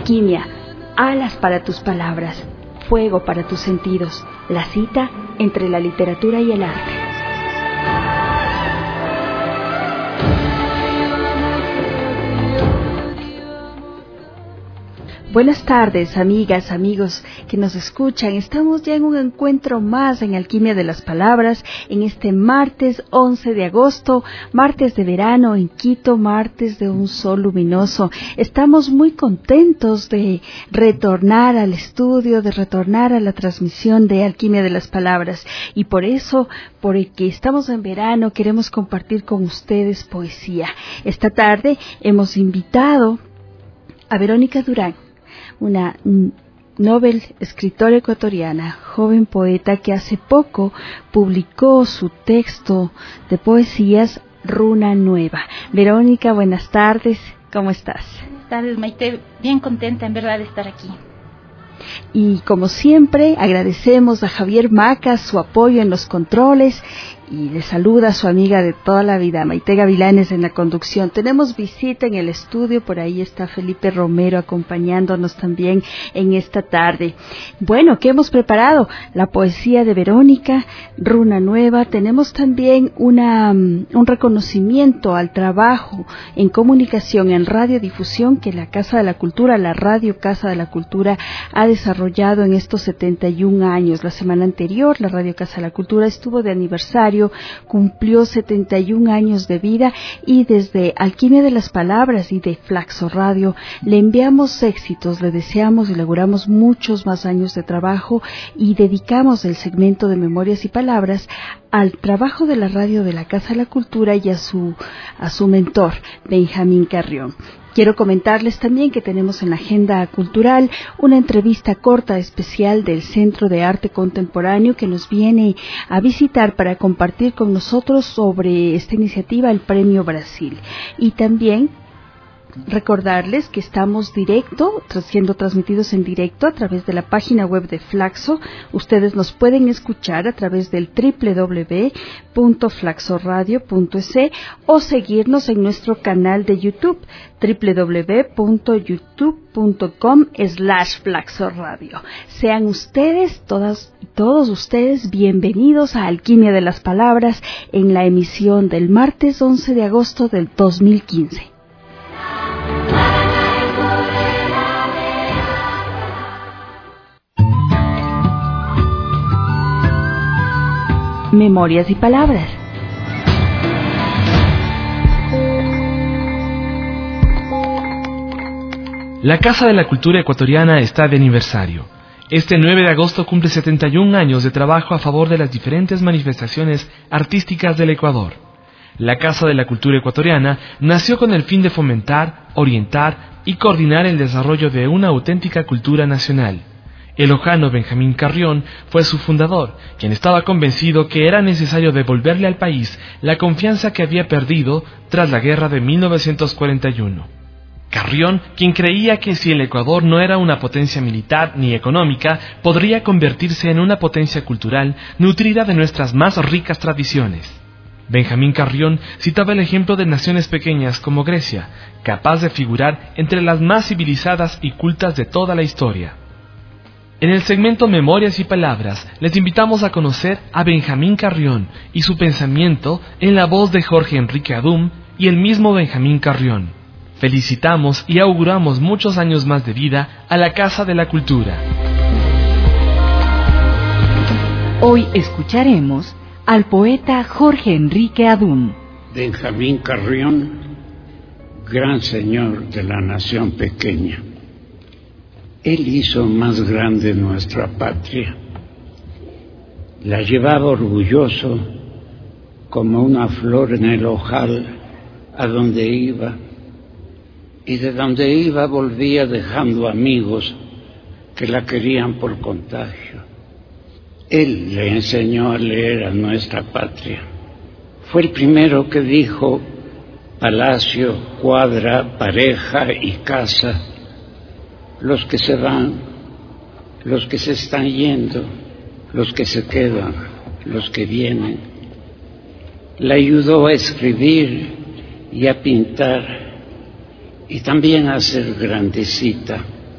Alquimia, alas para tus palabras, fuego para tus sentidos, la cita entre la literatura y el arte. Buenas tardes, amigas, amigos que nos escuchan. Estamos ya en un encuentro más en Alquimia de las Palabras, en este martes 11 de agosto, martes de verano en Quito, martes de un sol luminoso. Estamos muy contentos de retornar al estudio, de retornar a la transmisión de Alquimia de las Palabras. Y por eso, porque estamos en verano, queremos compartir con ustedes poesía. Esta tarde hemos invitado a Verónica Durán, una novel escritora ecuatoriana, joven poeta que hace poco publicó su texto de poesías Runa Nueva. Verónica, buenas tardes, ¿cómo estás? Buenas tardes, Maite, bien contenta en verdad de estar aquí. Y como siempre, agradecemos a Javier Macas su apoyo en los controles y le saluda a su amiga de toda la vida, Maite Gavilanes, en la conducción. Tenemos visita en el estudio, por ahí está Felipe Romero acompañándonos también en esta tarde. Bueno, ¿qué hemos preparado? La poesía de Verónica, Runa Nueva. Tenemos también un reconocimiento al trabajo en comunicación, en radiodifusión que la Casa de la Cultura, la Radio Casa de la Cultura, ha desarrollado en estos 71 años. La semana anterior, la Radio Casa de la Cultura estuvo de aniversario, cumplió 71 años de vida, y desde Alquimia de las Palabras y de Flaxo Radio le enviamos éxitos, le deseamos y le auguramos muchos más años de trabajo, y dedicamos el segmento de Memorias y Palabras al trabajo de la radio de la Casa de la Cultura y a su mentor, Benjamín Carrión. Quiero comentarles también que tenemos en la agenda cultural una entrevista corta especial del Centro de Arte Contemporáneo que nos viene a visitar para compartir con nosotros sobre esta iniciativa, el Premio Brasil. Y también recordarles que estamos siendo transmitidos en directo a través de la página web de Flaxo. Ustedes nos pueden escuchar a través del www.flaxoradio.es o seguirnos en nuestro canal de YouTube, www.youtube.com/flaxoradio. Sean ustedes, todas y todos ustedes, bienvenidos a Alquimia de las Palabras en la emisión del martes 11 de agosto del 2015. Memorias y Palabras. La Casa de la Cultura Ecuatoriana está de aniversario. Este 9 de agosto cumple 71 años de trabajo a favor de las diferentes manifestaciones artísticas del Ecuador. La Casa de la Cultura Ecuatoriana nació con el fin de fomentar, orientar y coordinar el desarrollo de una auténtica cultura nacional. El ojano Benjamín Carrión fue su fundador, quien estaba convencido que era necesario devolverle al país la confianza que había perdido tras la guerra de 1941. Carrión, quien creía que si el Ecuador no era una potencia militar ni económica, podría convertirse en una potencia cultural nutrida de nuestras más ricas tradiciones. Benjamín Carrión citaba el ejemplo de naciones pequeñas como Grecia, capaz de figurar entre las más civilizadas y cultas de toda la historia. En el segmento Memorias y Palabras, les invitamos a conocer a Benjamín Carrión y su pensamiento en la voz de Jorge Enrique Adum y el mismo Benjamín Carrión. Felicitamos y auguramos muchos años más de vida a la Casa de la Cultura. Hoy escucharemos al poeta Jorge Enrique Adum. Benjamín Carrión, gran señor de la nación pequeña. Él hizo más grande nuestra patria. La llevaba orgulloso como una flor en el ojal a donde iba, y de donde iba volvía dejando amigos que la querían por contagio. Él le enseñó a leer a nuestra patria. Fue el primero que dijo palacio, cuadra, pareja y casa. Los que se van, los que se están yendo, los que se quedan, los que vienen. La ayudó a escribir y a pintar y también a ser grandecita.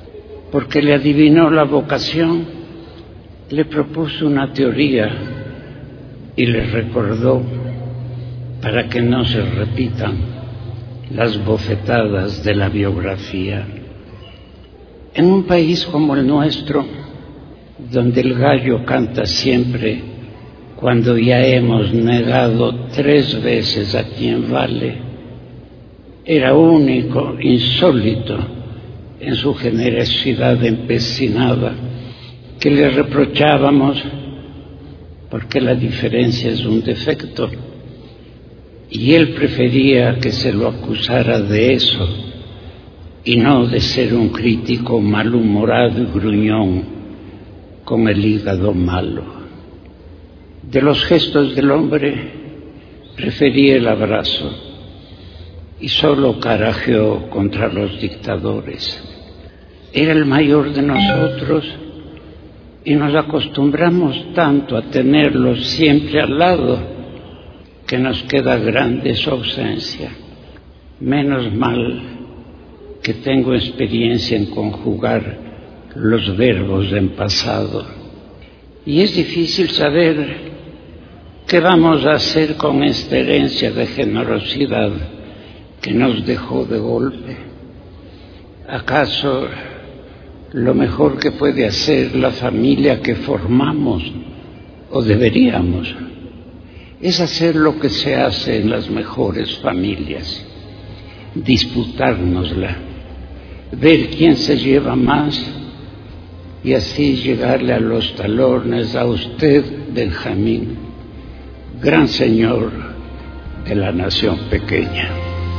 porque le adivinó la vocación, le propuso una teoría y le recordó para que no se repitan las bofetadas de la biografía. En un país como el nuestro, donde el gallo canta siempre cuando ya hemos negado 3 veces a quien vale, era único, insólito en su generosidad empecinada, que le reprochábamos porque la diferencia es un defecto, y él prefería que se lo acusara de eso y no de ser un crítico malhumorado y gruñón con el hígado malo. De los gestos del hombre prefería el abrazo y solo carajeó contra los dictadores. Era el mayor de nosotros y nos acostumbramos tanto a tenerlo siempre al lado que nos queda grande su ausencia. Menos mal que tengo experiencia en conjugar los verbos en pasado. Y es difícil saber qué vamos a hacer con esta herencia de generosidad que nos dejó de golpe. ¿Acaso lo mejor que puede hacer la familia que formamos, o deberíamos, es hacer lo que se hace en las mejores familias: disputárnosla, ver quién se lleva más y así llegarle a los talones a usted, Benjamín, gran señor de la nación pequeña.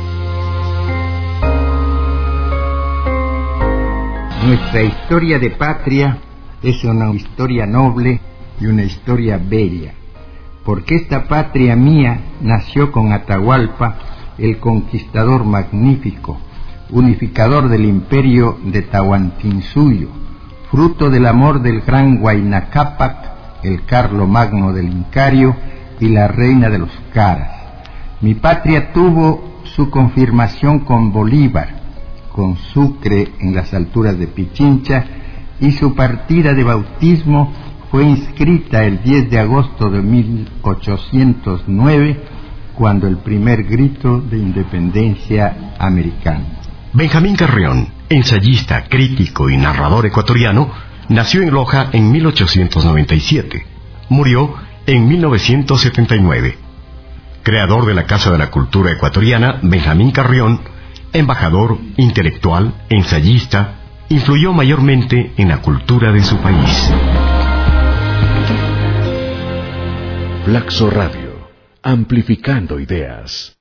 Nuestra historia de patria es una historia noble y una historia bella, porque esta patria mía nació con Atahualpa, el conquistador magnífico, unificador del imperio de Tahuantinsuyo, fruto del amor del gran Huayna Cápac, el Carlo Magno del Incario y la reina de los Caras. Mi patria tuvo su confirmación con Bolívar, con Sucre en las alturas de Pichincha, y su partida de bautismo fue inscrita el 10 de agosto de 1809, cuando el primer grito de independencia americano. Benjamín Carrión, ensayista, crítico y narrador ecuatoriano, nació en Loja en 1897. Murió en 1979. Creador de la Casa de la Cultura Ecuatoriana, Benjamín Carrión, embajador, intelectual, ensayista, influyó mayormente en la cultura de su país. Flaxo Radio, amplificando ideas.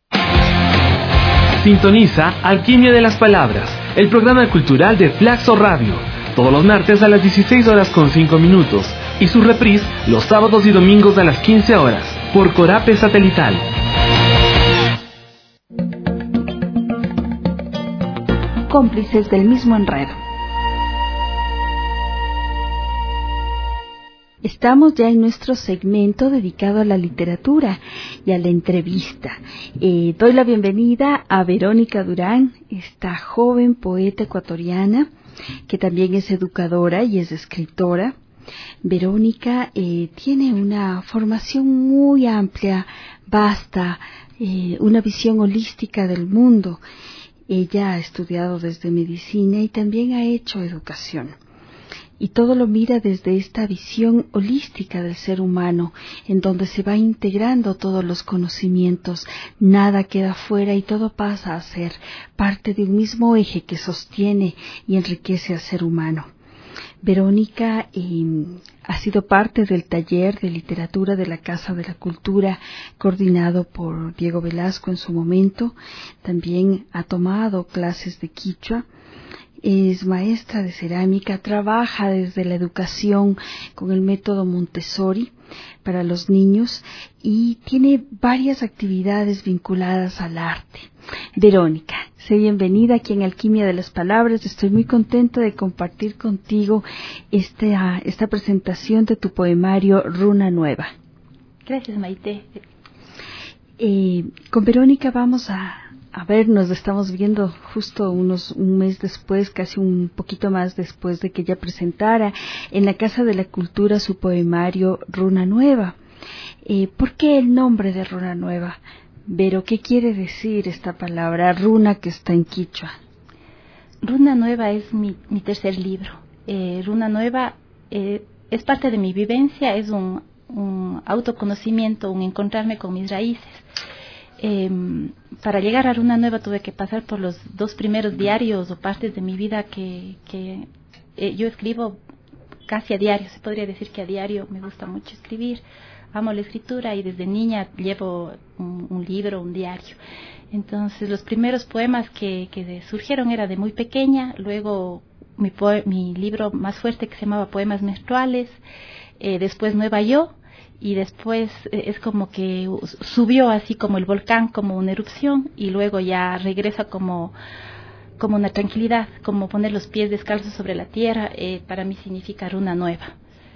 Sintoniza Alquimia de las Palabras, el programa cultural de Flaxo Radio, todos los martes a las 16:05 y su reprise los sábados y domingos a las 15 horas por Corape Satelital. Cómplices del mismo enredo. Estamos ya en nuestro segmento dedicado a la literatura y a la entrevista. Doy la bienvenida a Verónica Durán, esta joven poeta ecuatoriana que también es educadora y es escritora. Verónica tiene una formación muy amplia, vasta, una visión holística del mundo. Ella ha estudiado desde medicina y también ha hecho educación. Y todo lo mira desde esta visión holística del ser humano, en donde se va integrando todos los conocimientos, nada queda fuera y todo pasa a ser parte de un mismo eje que sostiene y enriquece al ser humano. Verónica ha sido parte del taller de literatura de la Casa de la Cultura, coordinado por Diego Velasco en su momento. También ha tomado clases de quichua. Es maestra de cerámica, trabaja desde la educación con el método Montessori para los niños y tiene varias actividades vinculadas al arte. Verónica, sé bienvenida aquí en Alquimia de las Palabras. Estoy muy contenta de compartir contigo esta presentación de tu poemario Runa Nueva. Gracias, Maite. Con Verónica vamos a A ver, nos estamos viendo justo un mes después, casi un poquito más después de que ella presentara en la Casa de la Cultura su poemario Runa Nueva. ¿Por qué el nombre de Runa Nueva? Vero, ¿qué quiere decir esta palabra runa que está en quichua? Runa Nueva es mi tercer libro. Runa Nueva es parte de mi vivencia, es un autoconocimiento, un encontrarme con mis raíces. Para llegar a Runa Nueva tuve que pasar por los 2 primeros diarios o partes de mi vida que yo escribo casi a diario. Se podría decir que a diario me gusta mucho escribir. Amo la escritura y desde niña llevo un libro, un diario. Entonces los primeros poemas que surgieron era de muy pequeña. Luego mi libro más fuerte que se llamaba Poemas Menstruales. Después Nueva Yo. Y después es como que subió así como el volcán, como una erupción, y luego ya regresa como una tranquilidad, como poner los pies descalzos sobre la tierra. Para mí significa Runa Nueva.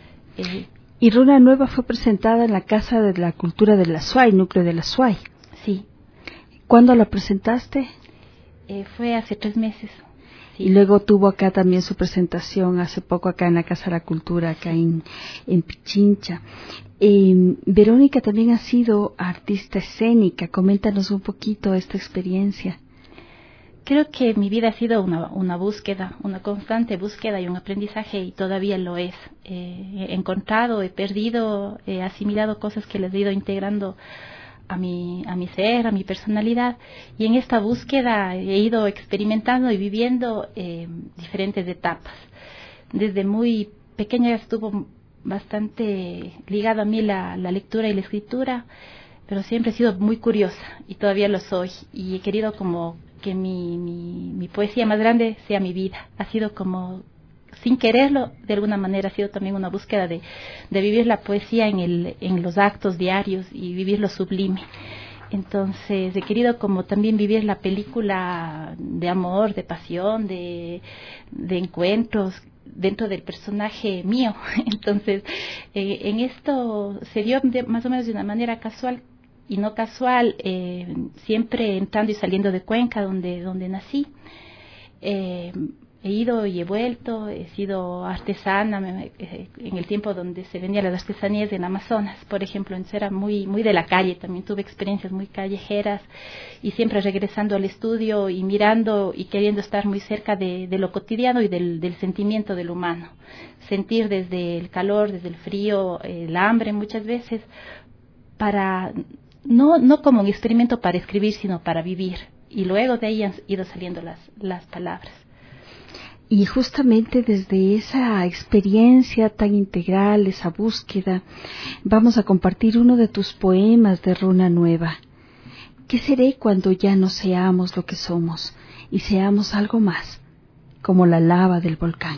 Y Runa Nueva fue presentada en la Casa de la Cultura de la SUAY, núcleo de la SUAY. Sí. ¿Cuándo la presentaste? Fue hace 3 meses. Sí. Y luego tuvo acá también su presentación hace poco acá en la Casa de la Cultura, acá en Pichincha. Verónica también ha sido artista escénica. Coméntanos un poquito esta experiencia. Creo que mi vida ha sido una búsqueda, una constante búsqueda y un aprendizaje, y todavía lo es. He encontrado, he perdido, he asimilado cosas que les he ido integrando a mi ser, a mi personalidad, y en esta búsqueda he ido experimentando y viviendo diferentes etapas. Desde muy pequeña estuvo bastante ligado a mí la lectura y la escritura, pero siempre he sido muy curiosa y todavía lo soy, y he querido como que mi poesía más grande sea mi vida. Ha sido como, sin quererlo, de alguna manera ha sido también una búsqueda de vivir la poesía en los actos diarios y vivir lo sublime. Entonces he querido como también vivir la película de amor, de pasión, de encuentros dentro del personaje mío. Entonces en esto se dio más o menos de una manera casual y no casual, siempre entrando y saliendo de Cuenca, donde nací. He ido y he vuelto, he sido artesana en el tiempo donde se vendían las artesanías en Amazonas, por ejemplo. Entonces era muy de la calle, también tuve experiencias muy callejeras, y siempre regresando al estudio y mirando y queriendo estar muy cerca de lo cotidiano y del sentimiento del humano. Sentir desde el calor, desde el frío, el hambre muchas veces, para no como un experimento para escribir, sino para vivir. Y luego de ahí han ido saliendo las palabras. Y justamente desde esa experiencia tan integral, esa búsqueda, vamos a compartir uno de tus poemas de Runa Nueva. ¿Qué seré cuando ya no seamos lo que somos y seamos algo más, como la lava del volcán?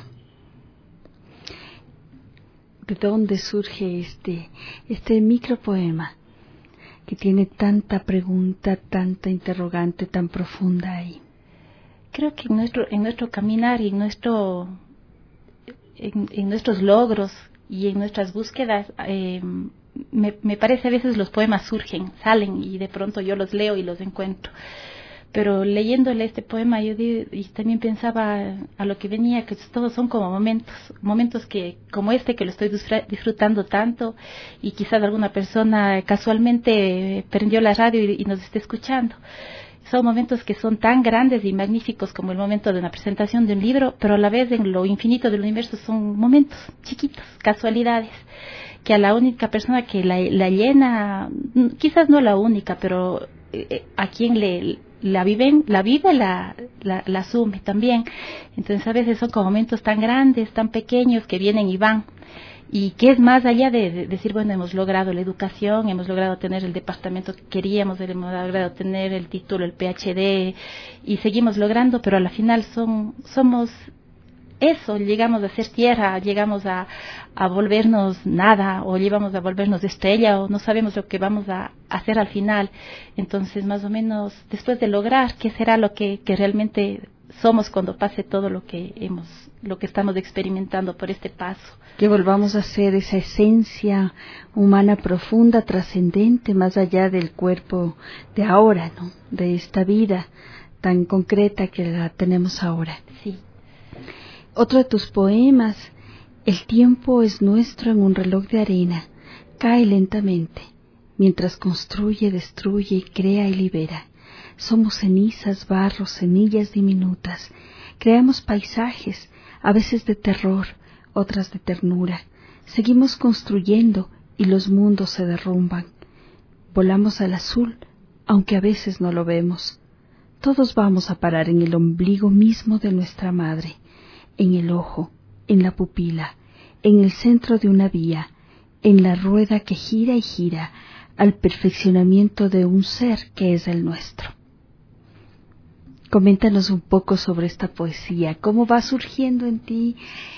¿De dónde surge este micropoema que tiene tanta pregunta, tanta interrogante tan profunda ahí? Creo que en nuestro caminar y en nuestros logros y en nuestras búsquedas, me parece a veces los poemas salen y de pronto yo los leo y los encuentro. Pero leyéndole este poema y también pensaba a lo que venía, que todos son como momentos que como que lo estoy disfrutando tanto, y quizás alguna persona casualmente prendió la radio y nos esté escuchando. Son momentos que son tan grandes y magníficos como el momento de una presentación de un libro, pero a la vez en lo infinito del universo son momentos chiquitos, casualidades, que a la única persona que la llena, quizás no la única, pero a quien la vive, la asume también. Entonces a veces son como momentos tan grandes, tan pequeños, que vienen y van. Y que es más allá de decir, bueno, hemos logrado la educación, hemos logrado tener el departamento que queríamos, hemos logrado tener el título, el PhD, y seguimos logrando, pero a la final somos eso, llegamos a ser tierra, llegamos a volvernos nada, o llegamos a volvernos estrella, o no sabemos lo que vamos a hacer al final. Entonces, más o menos, después de lograr, ¿qué será lo que realmente somos cuando pase todo lo que estamos experimentando por este paso. Que volvamos a ser esa esencia humana profunda, trascendente, más allá del cuerpo de ahora, ¿no? De esta vida tan concreta que la tenemos ahora. Sí. Otro de tus poemas, el tiempo es nuestro en un reloj de arena, cae lentamente, mientras construye, destruye, crea y libera. Somos cenizas, barro, semillas diminutas. Creamos paisajes, a veces de terror, otras de ternura. Seguimos construyendo y los mundos se derrumban. Volamos al azul, aunque a veces no lo vemos. Todos vamos a parar en el ombligo mismo de nuestra madre, en el ojo, en la pupila, en el centro de una vía, en la rueda que gira y gira, al perfeccionamiento de un ser que es el nuestro. Coméntanos un poco sobre esta poesía, cómo va surgiendo en ti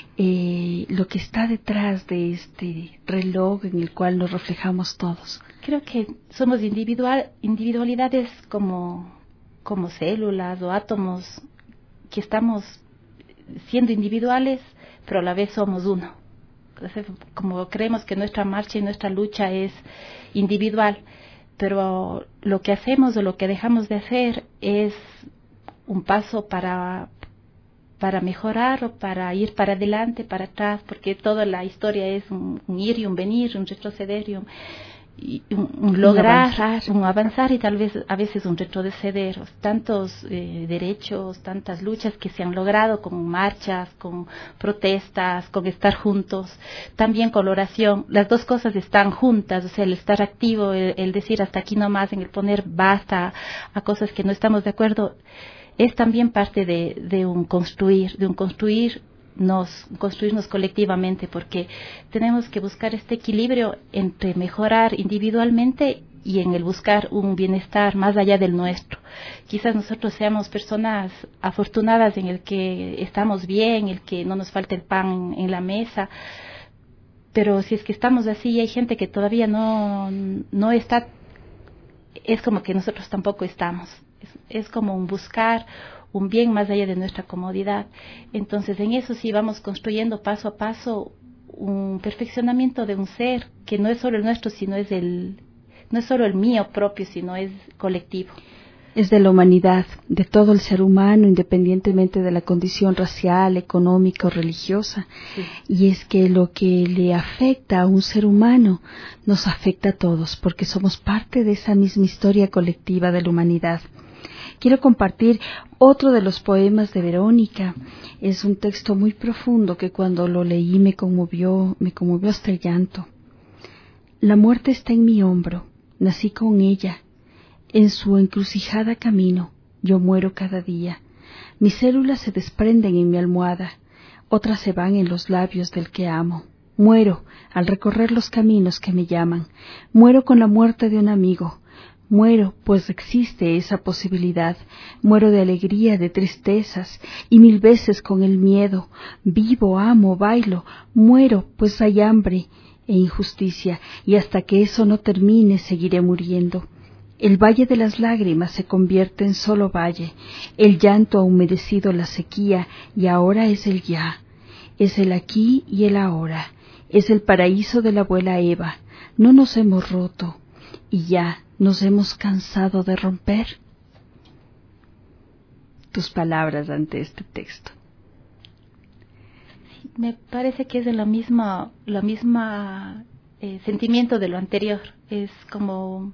lo que está detrás de este reloj en el cual nos reflejamos todos. Creo que somos individualidades como células o átomos que estamos siendo individuales, pero a la vez somos uno. Entonces, como creemos que nuestra marcha y nuestra lucha es individual, pero lo que hacemos o lo que dejamos de hacer es un paso para mejorar o para ir para adelante, para atrás, porque toda la historia es un ir y un venir, un retroceder y un lograr, un avanzar y tal vez a veces un retroceder. Tantos derechos, tantas luchas que se han logrado con marchas, con protestas, con estar juntos, también con la oración. Las dos cosas están juntas, o sea, el estar activo, el decir hasta aquí nomás, en el poner basta a cosas que no estamos de acuerdo, es también parte de un construirnos colectivamente, porque tenemos que buscar este equilibrio entre mejorar individualmente y en el buscar un bienestar más allá del nuestro. Quizás nosotros seamos personas afortunadas en el que estamos bien, el que no nos falta el pan en la mesa, pero si es que estamos así y hay gente que todavía no está, es como que nosotros tampoco estamos. Es como un buscar un bien más allá de nuestra comodidad. Entonces, en eso sí vamos construyendo paso a paso un perfeccionamiento de un ser que no es solo el nuestro, no es solo el mío propio, sino es colectivo. Es de la humanidad, de todo el ser humano, independientemente de la condición racial, económica o religiosa. Sí. Y es que lo que le afecta a un ser humano nos afecta a todos, porque somos parte de esa misma historia colectiva de la humanidad. Quiero compartir otro de los poemas de Verónica. Es un texto muy profundo que cuando lo leí me conmovió hasta el llanto. La muerte está en mi hombro, nací con ella. En su encrucijada camino, yo muero cada día. Mis células se desprenden en mi almohada, otras se van en los labios del que amo. Muero al recorrer los caminos que me llaman. Muero con la muerte de un amigo. Muero, pues existe esa posibilidad. Muero de alegría, de tristezas, y 1000 veces con el miedo. Vivo, amo, bailo. Muero, pues hay hambre e injusticia, y hasta que eso no termine seguiré muriendo. El valle de las lágrimas se convierte en solo valle. El llanto ha humedecido la sequía, y ahora es el ya. Es el aquí y el ahora. Es el paraíso de la abuela Eva. No nos hemos roto, y ya nos hemos cansado de romper. Tus palabras ante este texto. Sí, me parece que es de la misma sentimiento de lo anterior. Es como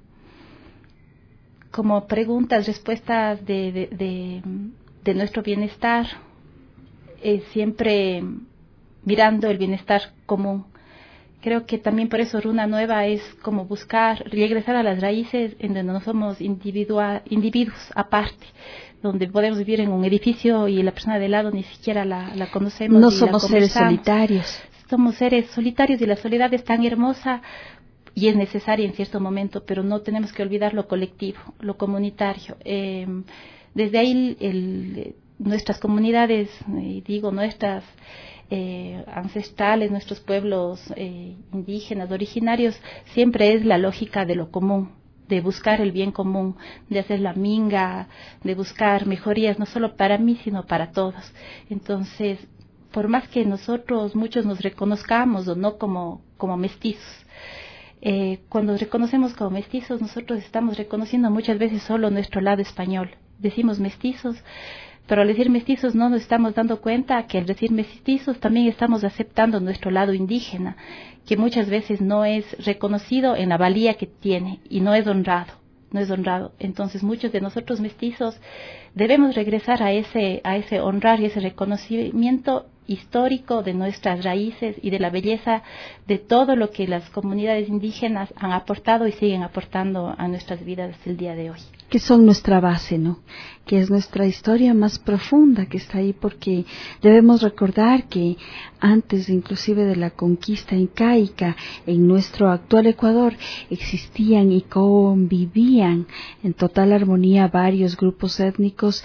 preguntas, respuestas de nuestro bienestar, siempre mirando el bienestar común. Creo que también por eso Runa Nueva es como buscar regresar a las raíces en donde no somos individuos aparte, donde podemos vivir en un edificio y la persona de lado ni siquiera la conocemos. No somos seres solitarios. Somos seres solitarios y la soledad es tan hermosa y es necesaria en cierto momento, pero no tenemos que olvidar lo colectivo, lo comunitario. Desde ahí nuestras comunidades, nuestras ancestrales, nuestros pueblos indígenas, originarios, siempre es la lógica de lo común, de buscar el bien común, de hacer la minga, de buscar mejorías no solo para mí, sino para todos. Entonces, por más que nosotros muchos nos reconozcamos o no como mestizos, cuando reconocemos como mestizos, nosotros estamos reconociendo muchas veces solo nuestro lado español. Decimos mestizos, pero al decir mestizos no nos estamos dando cuenta que al decir mestizos también estamos aceptando nuestro lado indígena, que muchas veces no es reconocido en la valía que tiene y no es honrado. Entonces muchos de nosotros mestizos debemos regresar a ese honrar y ese reconocimiento histórico de nuestras raíces y de la belleza de todo lo que las comunidades indígenas han aportado y siguen aportando a nuestras vidas hasta el día de hoy. Que son nuestra base, ¿no? Que es nuestra historia más profunda que está ahí, porque debemos recordar que antes inclusive de la conquista incaica, en nuestro actual Ecuador existían y convivían en total armonía varios grupos étnicos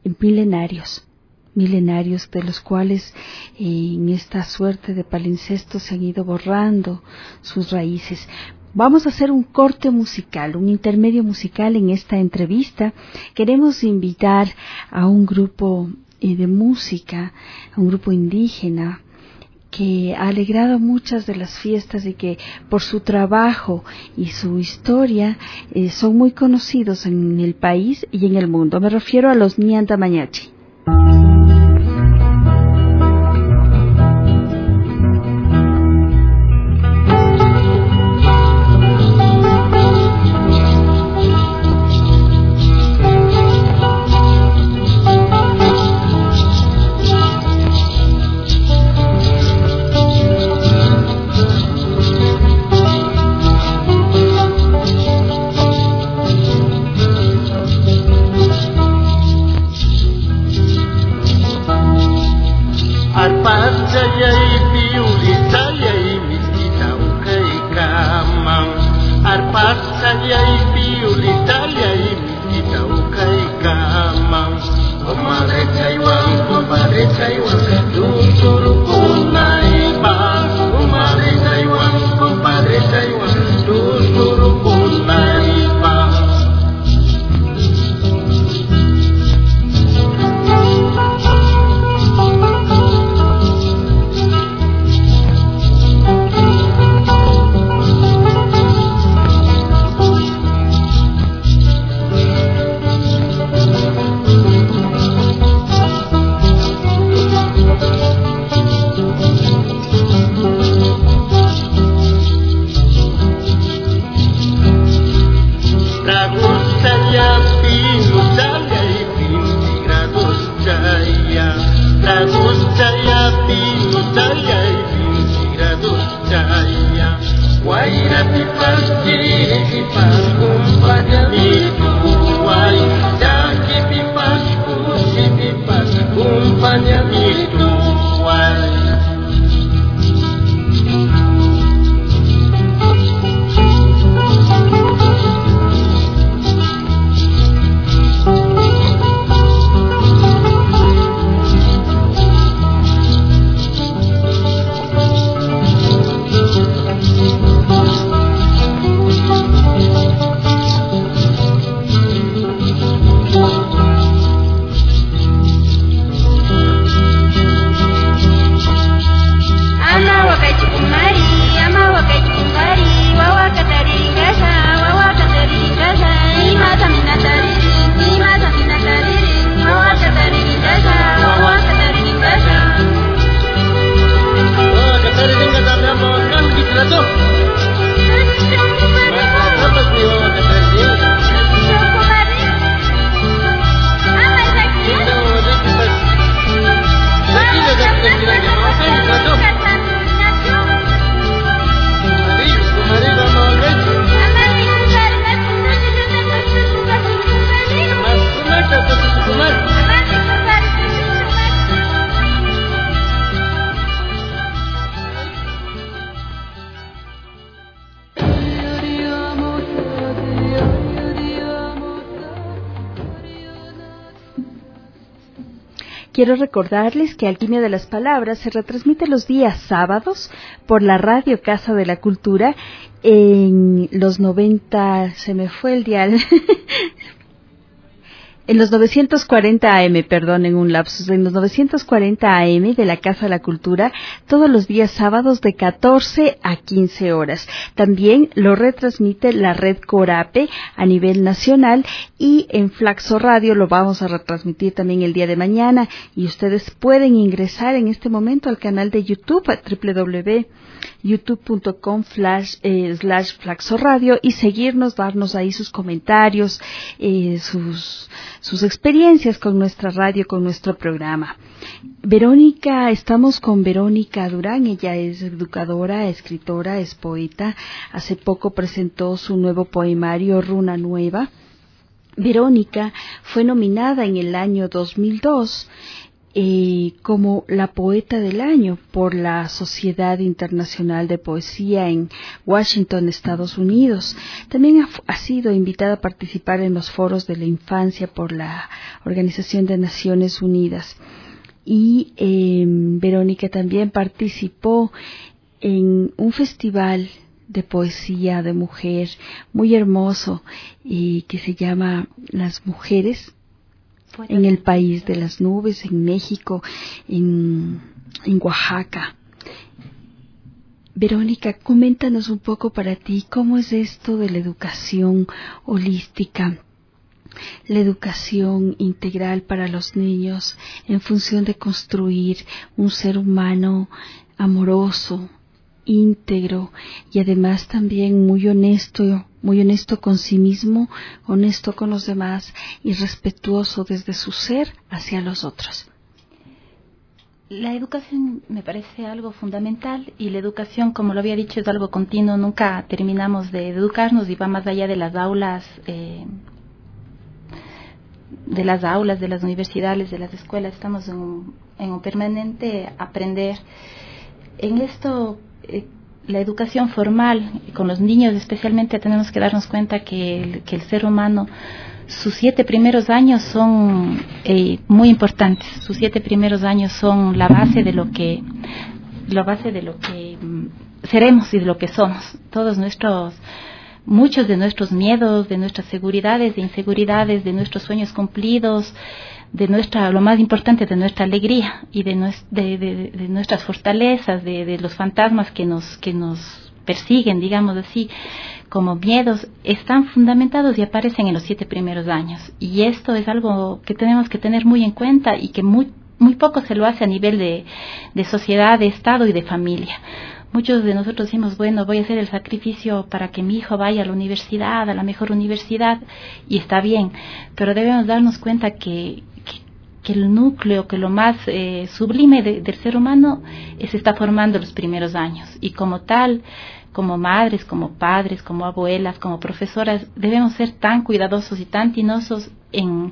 milenarios, de los cuales en esta suerte de palincesto se han ido borrando sus raíces. Vamos a hacer un corte musical, un intermedio musical en esta entrevista. Queremos invitar a un grupo de música, a un grupo indígena que ha alegrado muchas de las fiestas y que por su trabajo y su historia son muy conocidos en el país y en el mundo. Me refiero a los Ñanta Mañachi. Quiero recordarles que Alquimia de las Palabras se retransmite los días sábados por la Radio Casa de la Cultura en los 90, se me fue el dial, en los 940 AM, perdón, en un lapsus, en los 940 AM de la Casa de la Cultura, todos los días sábados de 14 a 15 horas. También lo retransmite la red Corape a nivel nacional y en Flaxo Radio lo vamos a retransmitir también el día de mañana y ustedes pueden ingresar en este momento al canal de YouTube a www.youtube.com/Flaxo Radio y seguirnos, darnos ahí sus comentarios, sus experiencias con nuestra radio, con nuestro programa. Verónica, estamos con Verónica Durán, ella es educadora, escritora, es poeta. Hace poco presentó su nuevo poemario Runa Nueva. Verónica fue nominada en el año 2002 como la poeta del año por la Sociedad Internacional de Poesía en Washington, Estados Unidos. También ha sido invitada a participar en los foros de la infancia por la Organización de Naciones Unidas. Y Verónica también participó en un festival de poesía de mujer muy hermoso que se llama Las Mujeres en el País de las Nubes, en México, en Oaxaca. Verónica, coméntanos un poco para ti, ¿cómo es esto de la educación holística, la educación integral para los niños en función de construir un ser humano amoroso, íntegro y además también muy honesto con sí mismo, honesto con los demás y respetuoso desde su ser hacia los otros? La educación me parece algo fundamental y la educación, como lo había dicho, es algo continuo. Nunca terminamos de educarnos y va más allá de las aulas, de las universidades, de las escuelas. Estamos en un permanente aprender. En esto, la educación formal, con los niños especialmente, tenemos que darnos cuenta que el ser humano, sus 7 primeros años son muy importantes. Sus 7 primeros años son la base de lo que seremos y de lo que somos. Muchos de nuestros miedos, de nuestras seguridades, de inseguridades, de nuestros sueños cumplidos, lo más importante, de nuestra alegría y de nuestras fortalezas, de los fantasmas que nos persiguen, digamos así, como miedos, están fundamentados y aparecen en los 7 primeros años. Y esto es algo que tenemos que tener muy en cuenta y que muy poco se lo hace a nivel de sociedad, de Estado y de familia. Muchos de nosotros decimos, bueno, voy a hacer el sacrificio para que mi hijo vaya a la universidad, a la mejor universidad, y está bien, pero debemos darnos cuenta que el núcleo, que lo más sublime del ser humano se está formando en los primeros años, y como tal, como madres, como padres, como abuelas, como profesoras, debemos ser tan cuidadosos y tan tinosos en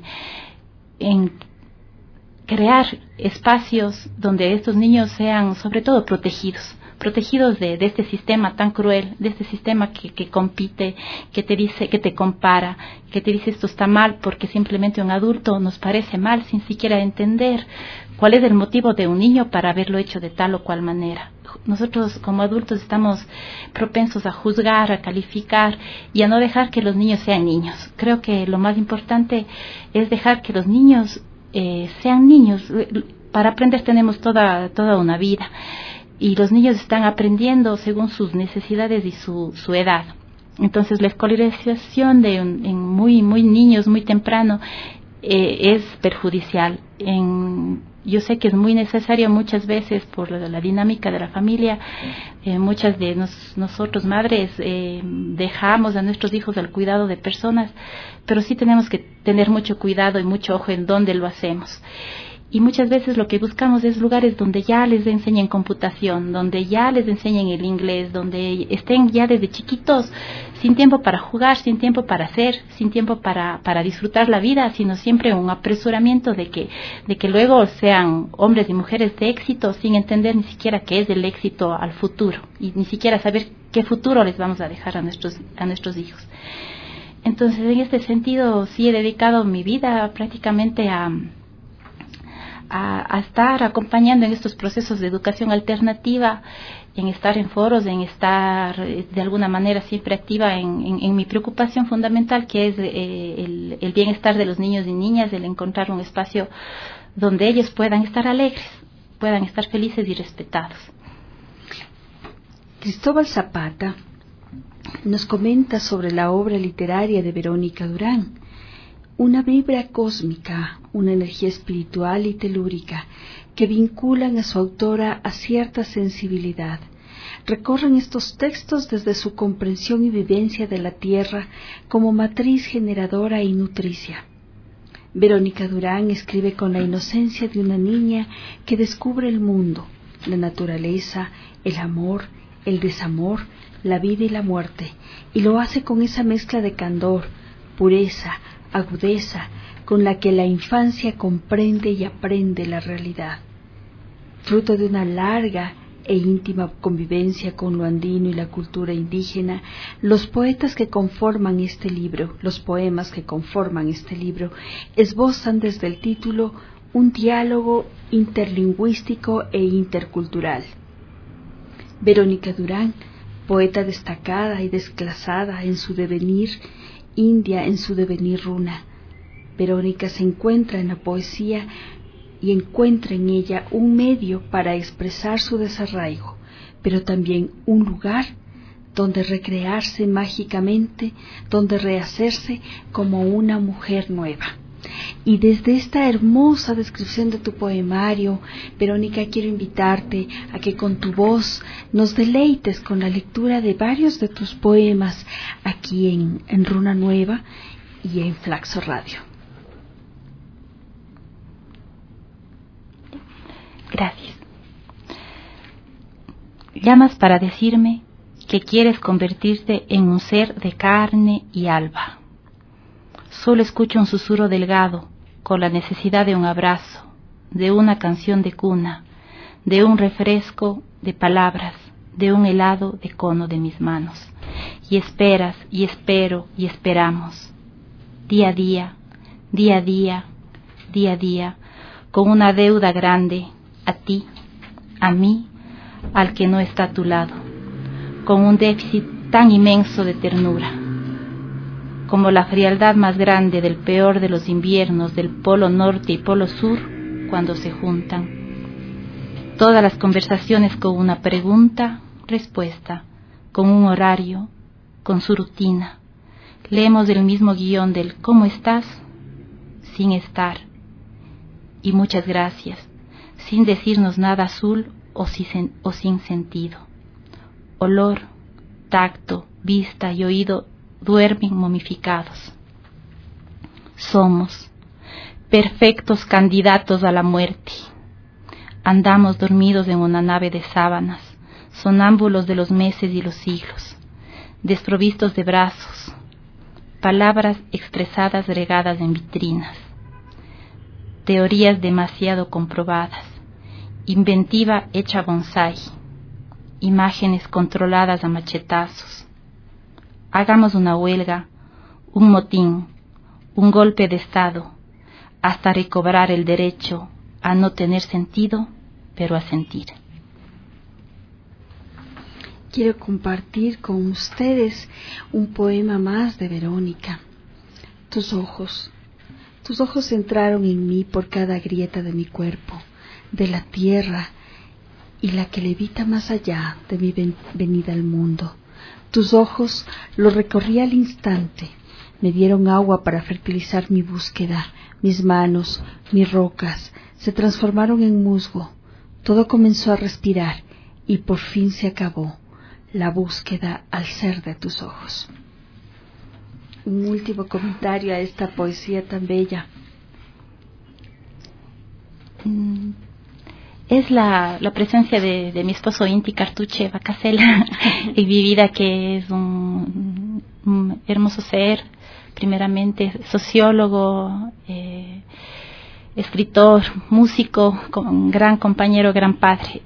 crear espacios donde estos niños sean sobre todo protegidos de este sistema tan cruel, de este sistema que compite, que te dice, que te compara, que te dice esto está mal porque simplemente un adulto nos parece mal sin siquiera entender cuál es el motivo de un niño para haberlo hecho de tal o cual manera. Nosotros como adultos estamos propensos a juzgar, a calificar y a no dejar que los niños sean niños. Creo que lo más importante es dejar que los niños sean niños. Para aprender tenemos toda una vida. Y los niños están aprendiendo según sus necesidades y su edad. Entonces la escolarización en muy niños, muy temprano, es perjudicial. Yo sé que es muy necesario muchas veces por la dinámica de la familia. Muchas de nosotros madres dejamos a nuestros hijos al cuidado de personas, pero sí tenemos que tener mucho cuidado y mucho ojo en dónde lo hacemos. Y muchas veces lo que buscamos es lugares donde ya les enseñen computación, donde ya les enseñen el inglés, donde estén ya desde chiquitos, sin tiempo para jugar, sin tiempo para hacer, sin tiempo para disfrutar la vida, sino siempre un apresuramiento de que luego sean hombres y mujeres de éxito, sin entender ni siquiera qué es el éxito al futuro, y ni siquiera saber qué futuro les vamos a dejar a nuestros hijos. Entonces, en este sentido, sí he dedicado mi vida prácticamente a a estar acompañando en estos procesos de educación alternativa, en estar en foros, en estar de alguna manera siempre activa en mi preocupación fundamental, que es el bienestar de los niños y niñas, el encontrar un espacio donde ellos puedan estar alegres, puedan estar felices y respetados. Cristóbal Zapata nos comenta sobre la obra literaria de Verónica Durán, una vibra cósmica, una energía espiritual y telúrica que vinculan a su autora a cierta sensibilidad. Recorren estos textos desde su comprensión y vivencia de la tierra como matriz generadora y nutricia. Verónica Durán escribe con la inocencia de una niña que descubre el mundo, la naturaleza, el amor, el desamor, la vida y la muerte, y lo hace con esa mezcla de candor, pureza, agudeza, con la que la infancia comprende y aprende la realidad. Fruto de una larga e íntima convivencia con lo andino y la cultura indígena, los poemas que conforman este libro, esbozan desde el título un diálogo interlingüístico e intercultural. Verónica Durán, poeta destacada y desclasada en su devenir india, en su devenir runa. Verónica se encuentra en la poesía y encuentra en ella un medio para expresar su desarraigo, pero también un lugar donde recrearse mágicamente, donde rehacerse como una mujer nueva. Y desde esta hermosa descripción de tu poemario, Verónica, quiero invitarte a que con tu voz nos deleites con la lectura de varios de tus poemas aquí en Runa Nueva y en Flaxo Radio. Gracias. Llamas para decirme que quieres convertirte en un ser de carne y alba. Solo escucho un susurro delgado, con la necesidad de un abrazo, de una canción de cuna, de un refresco de palabras, de un helado de cono de mis manos. Y esperas, y espero, y esperamos. Día a día, día a día, día a día, con una deuda grande, a ti, a mí, al que no está a tu lado, con un déficit tan inmenso de ternura, como la frialdad más grande del peor de los inviernos del polo norte y polo sur cuando se juntan. Todas las conversaciones con una pregunta, respuesta, con un horario, con su rutina. Leemos el mismo guión del ¿cómo estás? Sin estar. Y muchas gracias, sin decirnos nada azul o sin sentido. Olor, tacto, vista y oído duermen momificados. Somos perfectos candidatos a la muerte. Andamos dormidos en una nave de sábanas, sonámbulos de los meses y los siglos, desprovistos de brazos, palabras expresadas regadas en vitrinas, teorías demasiado comprobadas, inventiva hecha bonsái, imágenes controladas a machetazos. Hagamos una huelga, un motín, un golpe de Estado, hasta recobrar el derecho a no tener sentido, pero a sentir. Quiero compartir con ustedes un poema más de Verónica. Tus ojos entraron en mí por cada grieta de mi cuerpo, de la tierra y la que levita más allá de mi venida al mundo. Tus ojos los recorrí al instante, me dieron agua para fertilizar mi búsqueda, mis manos, mis rocas, se transformaron en musgo, todo comenzó a respirar y por fin se acabó la búsqueda al ser de tus ojos. Un último comentario a esta poesía tan bella. Es la presencia de mi esposo Inti Cartuche Bacasela en mi vida, que es un hermoso ser, primeramente sociólogo, escritor, músico, un gran compañero, gran padre,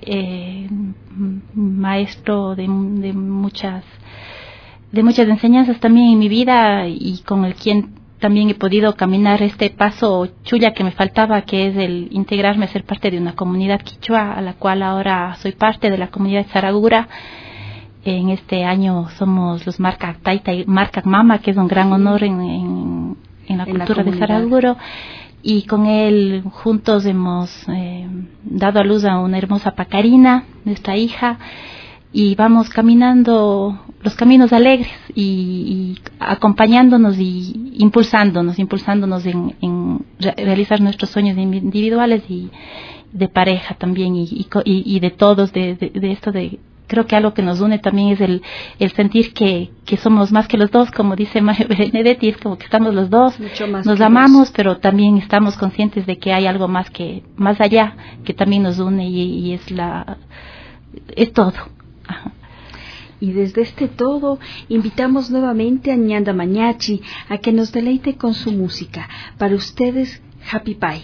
maestro de muchas enseñanzas también en mi vida, y con el quien también he podido caminar este paso chulla que me faltaba, que es el integrarme a ser parte de una comunidad quichua, a la cual ahora soy parte de la comunidad Saragura. En este año somos los Marca Taita y Marca Mama, que es un gran honor en la cultura de Saraguro. Y con él juntos hemos dado a luz a una hermosa Pacarina, nuestra hija, y vamos caminando los caminos alegres y acompañándonos y impulsándonos en realizar nuestros sueños individuales y de pareja también y de todos, de esto de... Creo que algo que nos une también es el sentir que somos más que los dos, como dice Mario Benedetti, es como que estamos los dos, nos amamos, pero también estamos conscientes de que hay algo más allá, que también nos une y es todo. Ajá. Y desde este todo, invitamos nuevamente a Ñanda Mañachi a que nos deleite con su música. Para ustedes, Happy Pie.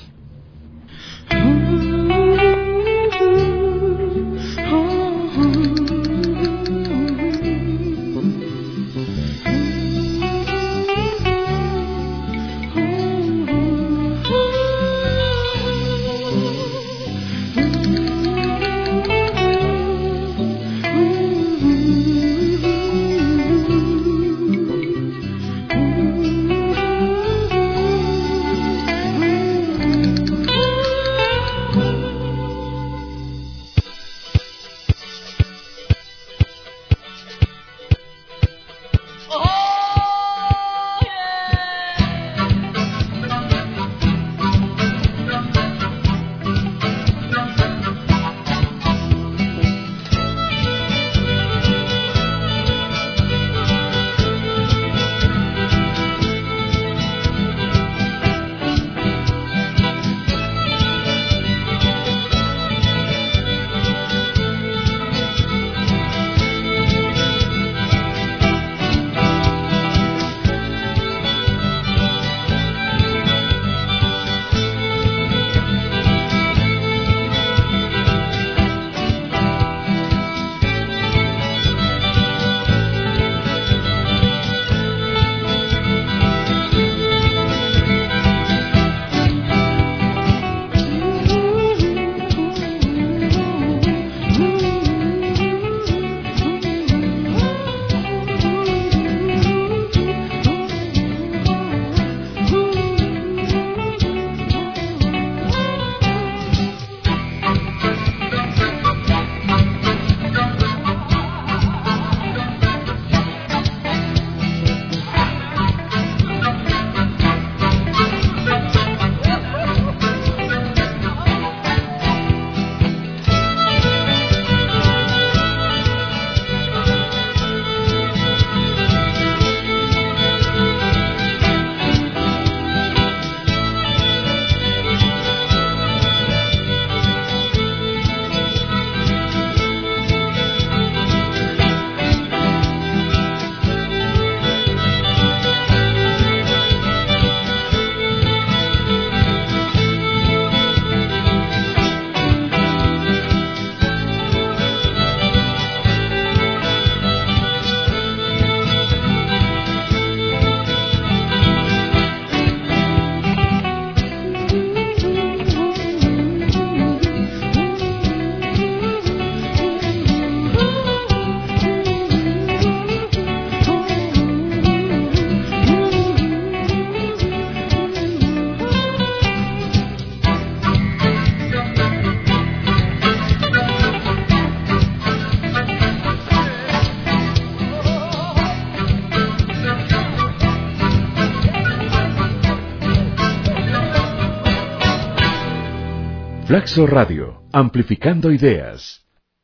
Flaxo Radio, amplificando ideas.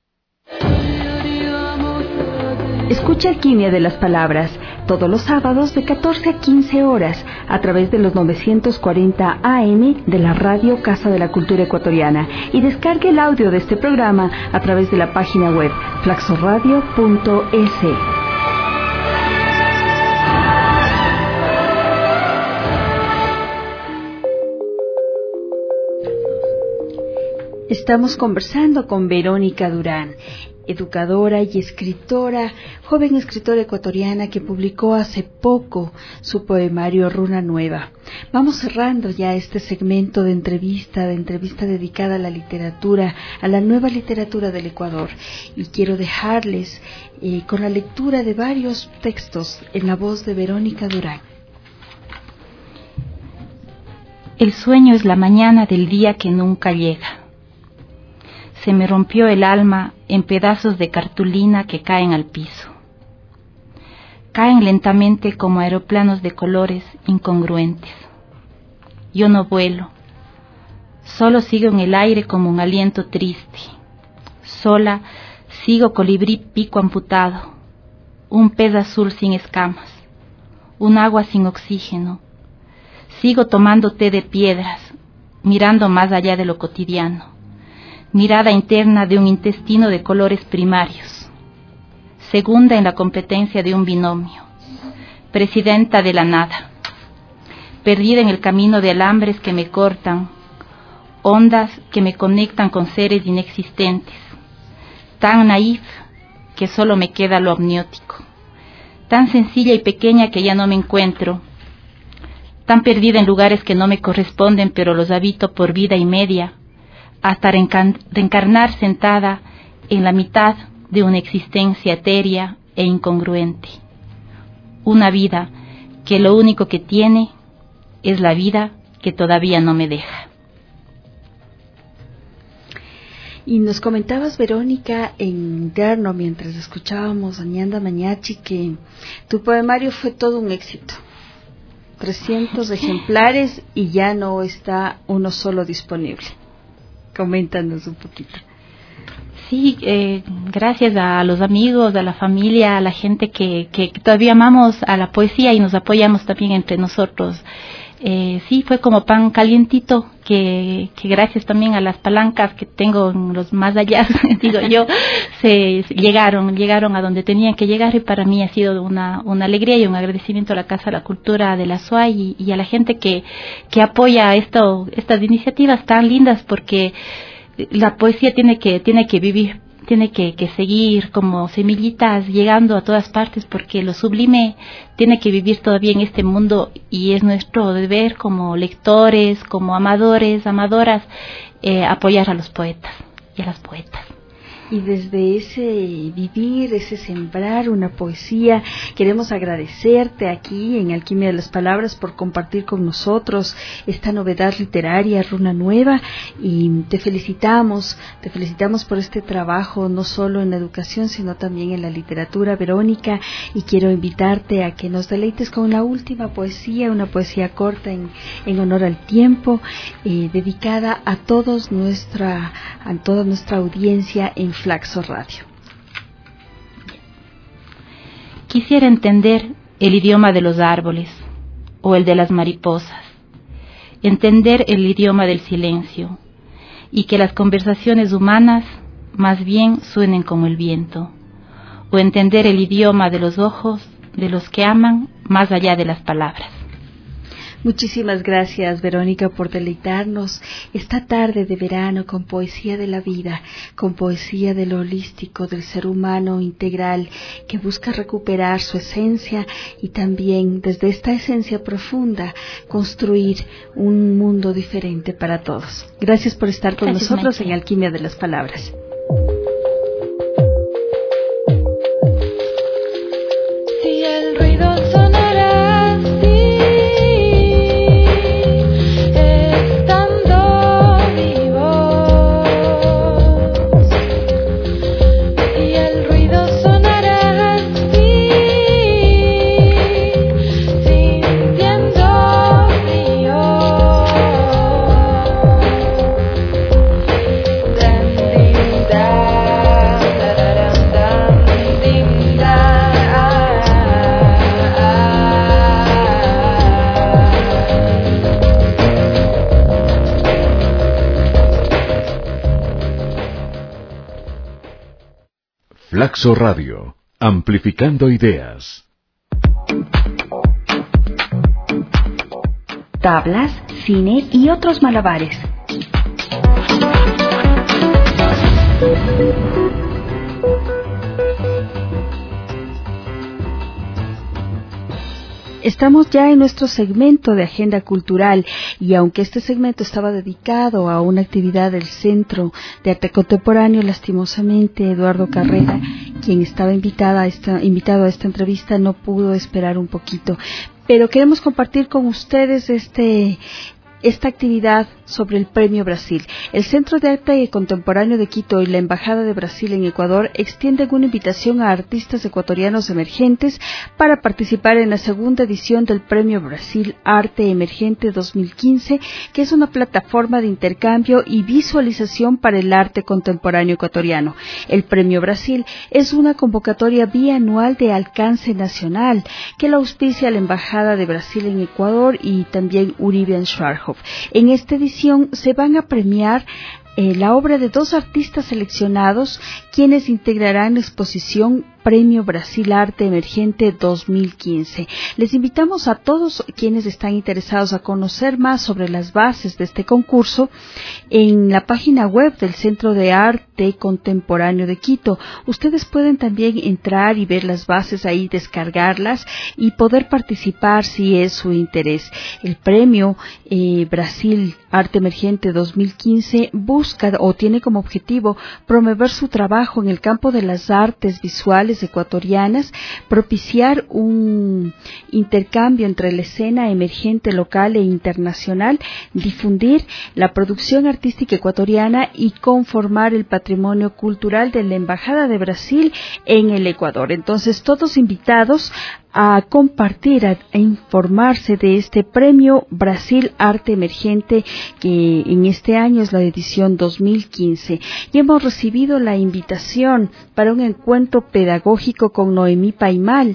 Escucha Alquimia de las Palabras todos los sábados de 14 a 15 horas a través de los 940 AM de la Radio Casa de la Cultura Ecuatoriana y descargue el audio de este programa a través de la página web flaxoradio.es. Estamos conversando con Verónica Durán. educadora y escritora, joven escritora ecuatoriana que publicó hace poco su poemario Runa Nueva. Vamos cerrando ya este segmento de entrevista dedicada a la literatura, a la nueva literatura del Ecuador, y quiero dejarles con la lectura de varios textos en la voz de Verónica Durán. El sueño es la mañana del día que nunca llega. Se me rompió el alma en pedazos de cartulina que caen al piso. Caen lentamente como aeroplanos de colores incongruentes. Yo no vuelo, solo sigo en el aire como un aliento triste. Sola sigo colibrí pico amputado, un pez azul sin escamas, un agua sin oxígeno. Sigo tomando té de piedras, mirando más allá de lo cotidiano, mirada interna de un intestino de colores primarios, segunda en la competencia de un binomio, presidenta de la nada, perdida en el camino de alambres que me cortan, ondas que me conectan con seres inexistentes, tan naif que solo me queda lo amniótico, tan sencilla y pequeña que ya no me encuentro, tan perdida en lugares que no me corresponden pero los habito por vida y media, hasta reencarnar sentada en la mitad de una existencia etérea e incongruente. Una vida que lo único que tiene es la vida que todavía no me deja. Y nos comentabas, Verónica, en interno, mientras escuchábamos a Ñanda Mañachi, que tu poemario fue todo un éxito. 300 ejemplares y ya no está uno solo disponible. Coméntanos un poquito. Sí, gracias a los amigos, a la familia, a la gente que todavía amamos a la poesía y nos apoyamos también entre nosotros. Sí, fue como pan calientito, que gracias también a las palancas que tengo en los más allá, digo yo, llegaron a donde tenían que llegar, y para mí ha sido una alegría y un agradecimiento a la Casa de la Cultura de la SUAY y a la gente que apoya estas iniciativas tan lindas, porque la poesía tiene que vivir, tiene que seguir como semillitas llegando a todas partes, porque lo sublime tiene que vivir todavía en este mundo, y es nuestro deber como lectores, como amadores, amadoras, apoyar a los poetas y a las poetas. Y desde ese vivir, ese sembrar una poesía, queremos agradecerte aquí en Alquimia de las Palabras por compartir con nosotros esta novedad literaria, Runa Nueva, y te felicitamos por este trabajo, no solo en la educación, sino también en la literatura, Verónica, y quiero invitarte a que nos deleites con la última poesía, una poesía corta en honor al tiempo, dedicada a toda nuestra audiencia en Flaxo Radio. Quisiera entender el idioma de los árboles o el de las mariposas, entender el idioma del silencio, y que las conversaciones humanas más bien suenen como el viento, o entender el idioma de los ojos de los que aman más allá de las palabras. Muchísimas gracias, Verónica, por deleitarnos esta tarde de verano con poesía de la vida, con poesía de lo holístico, del ser humano integral que busca recuperar su esencia y también desde esta esencia profunda construir un mundo diferente para todos. Gracias por estar con nosotros en Alquimia de las Palabras. Si el ruido sonará así, Flaxo Radio, amplificando ideas. Tablas, cine y otros malabares. Estamos ya en nuestro segmento de Agenda Cultural y aunque este segmento estaba dedicado a una actividad del Centro de Arte Contemporáneo, lastimosamente Eduardo Carrera, quien estaba invitado a esta entrevista, no pudo esperar un poquito. Pero queremos compartir con ustedes esta actividad sobre el Premio Brasil. El Centro de Arte Contemporáneo de Quito y la Embajada de Brasil en Ecuador extienden una invitación a artistas ecuatorianos emergentes para participar en la segunda edición del Premio Brasil Arte Emergente 2015, que es una plataforma de intercambio y visualización para el arte contemporáneo ecuatoriano. El Premio Brasil es una convocatoria bianual de alcance nacional que la auspicia la Embajada de Brasil en Ecuador y también Uribe Schwarhoff. En esta edición se van a premiar la obra de 2 artistas seleccionados, quienes integrarán la exposición Premio Brasil Arte Emergente 2015. Les invitamos a todos quienes están interesados a conocer más sobre las bases de este concurso en la página web del Centro de Arte Contemporáneo de Quito. Ustedes pueden también entrar y ver las bases ahí, descargarlas y poder participar si es su interés. El Premio Brasil Arte Emergente 2015 busca o tiene como objetivo promover su trabajo en el campo de las artes visuales ecuatorianas, propiciar un intercambio entre la escena emergente local e internacional, difundir la producción artística ecuatoriana y conformar el patrimonio cultural de la Embajada de Brasil en el Ecuador. Entonces, todos invitados a compartir, a informarse de este Premio Brasil Arte Emergente, que en este año es la edición 2015. Y hemos recibido la invitación para un encuentro pedagógico con Noemí Paimal.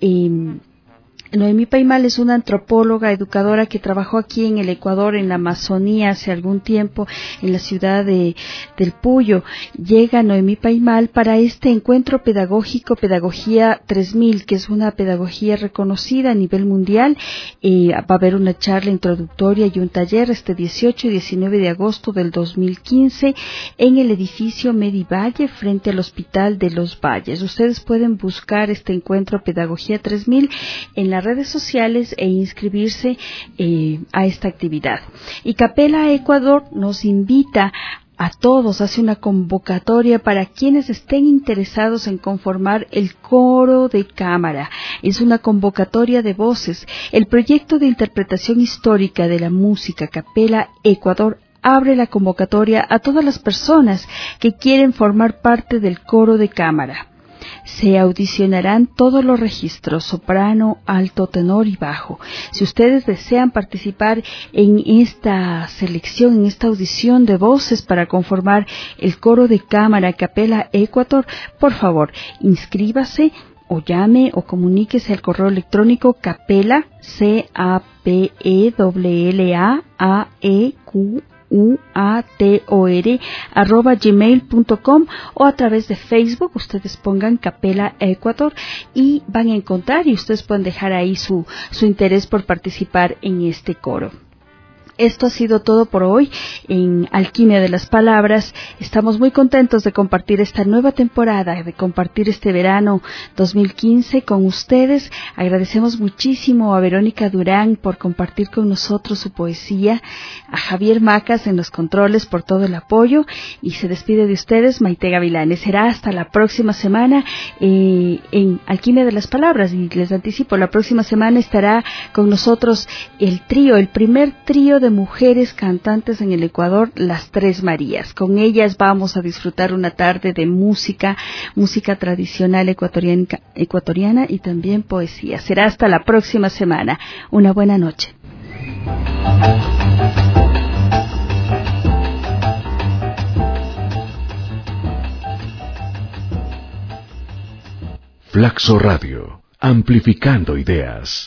Noemí Paimal es una antropóloga, educadora que trabajó aquí en el Ecuador, en la Amazonía, hace algún tiempo, en la ciudad del Puyo. Llega Noemí Paimal para este encuentro pedagógico, Pedagogía 3000, que es una pedagogía reconocida a nivel mundial. Va a haber una charla introductoria y un taller este 18 y 19 de agosto del 2015 en el edificio Medivalle, frente al Hospital de los Valles. Ustedes pueden buscar este encuentro Pedagogía 3000 en las redes sociales e inscribirse a esta actividad. Y Capela Ecuador nos invita a todos, hace una convocatoria para quienes estén interesados en conformar el coro de cámara. Es una convocatoria de voces. El proyecto de interpretación histórica de la música Capela Ecuador abre la convocatoria a todas las personas que quieren formar parte del coro de cámara. Se audicionarán todos los registros, soprano, alto, tenor y bajo. Si ustedes desean participar en esta selección, en esta audición de voces para conformar el coro de cámara Capela Ecuador, por favor, inscríbase o llame o comuníquese al correo electrónico capela, capelaequator@gmail.com o a través de Facebook. Ustedes pongan Capela Ecuador y van a encontrar, y ustedes pueden dejar ahí su interés por participar en este coro. Esto ha sido todo por hoy en Alquimia de las Palabras. Estamos muy contentos de compartir esta nueva temporada, de compartir este verano 2015 con ustedes. Agradecemos muchísimo a Verónica Durán por compartir con nosotros su poesía, a Javier Macas en los controles por todo el apoyo, y se despide de ustedes Maite Gavilanes. Será hasta la próxima semana en Alquimia de las Palabras, y les anticipo, la próxima semana estará con nosotros el primer trío de mujeres cantantes en el Ecuador, las Tres Marías. Con ellas vamos a disfrutar una tarde de música tradicional ecuatoriana y también poesía. Será hasta la próxima semana. Una buena noche. Flaxo Radio, amplificando ideas.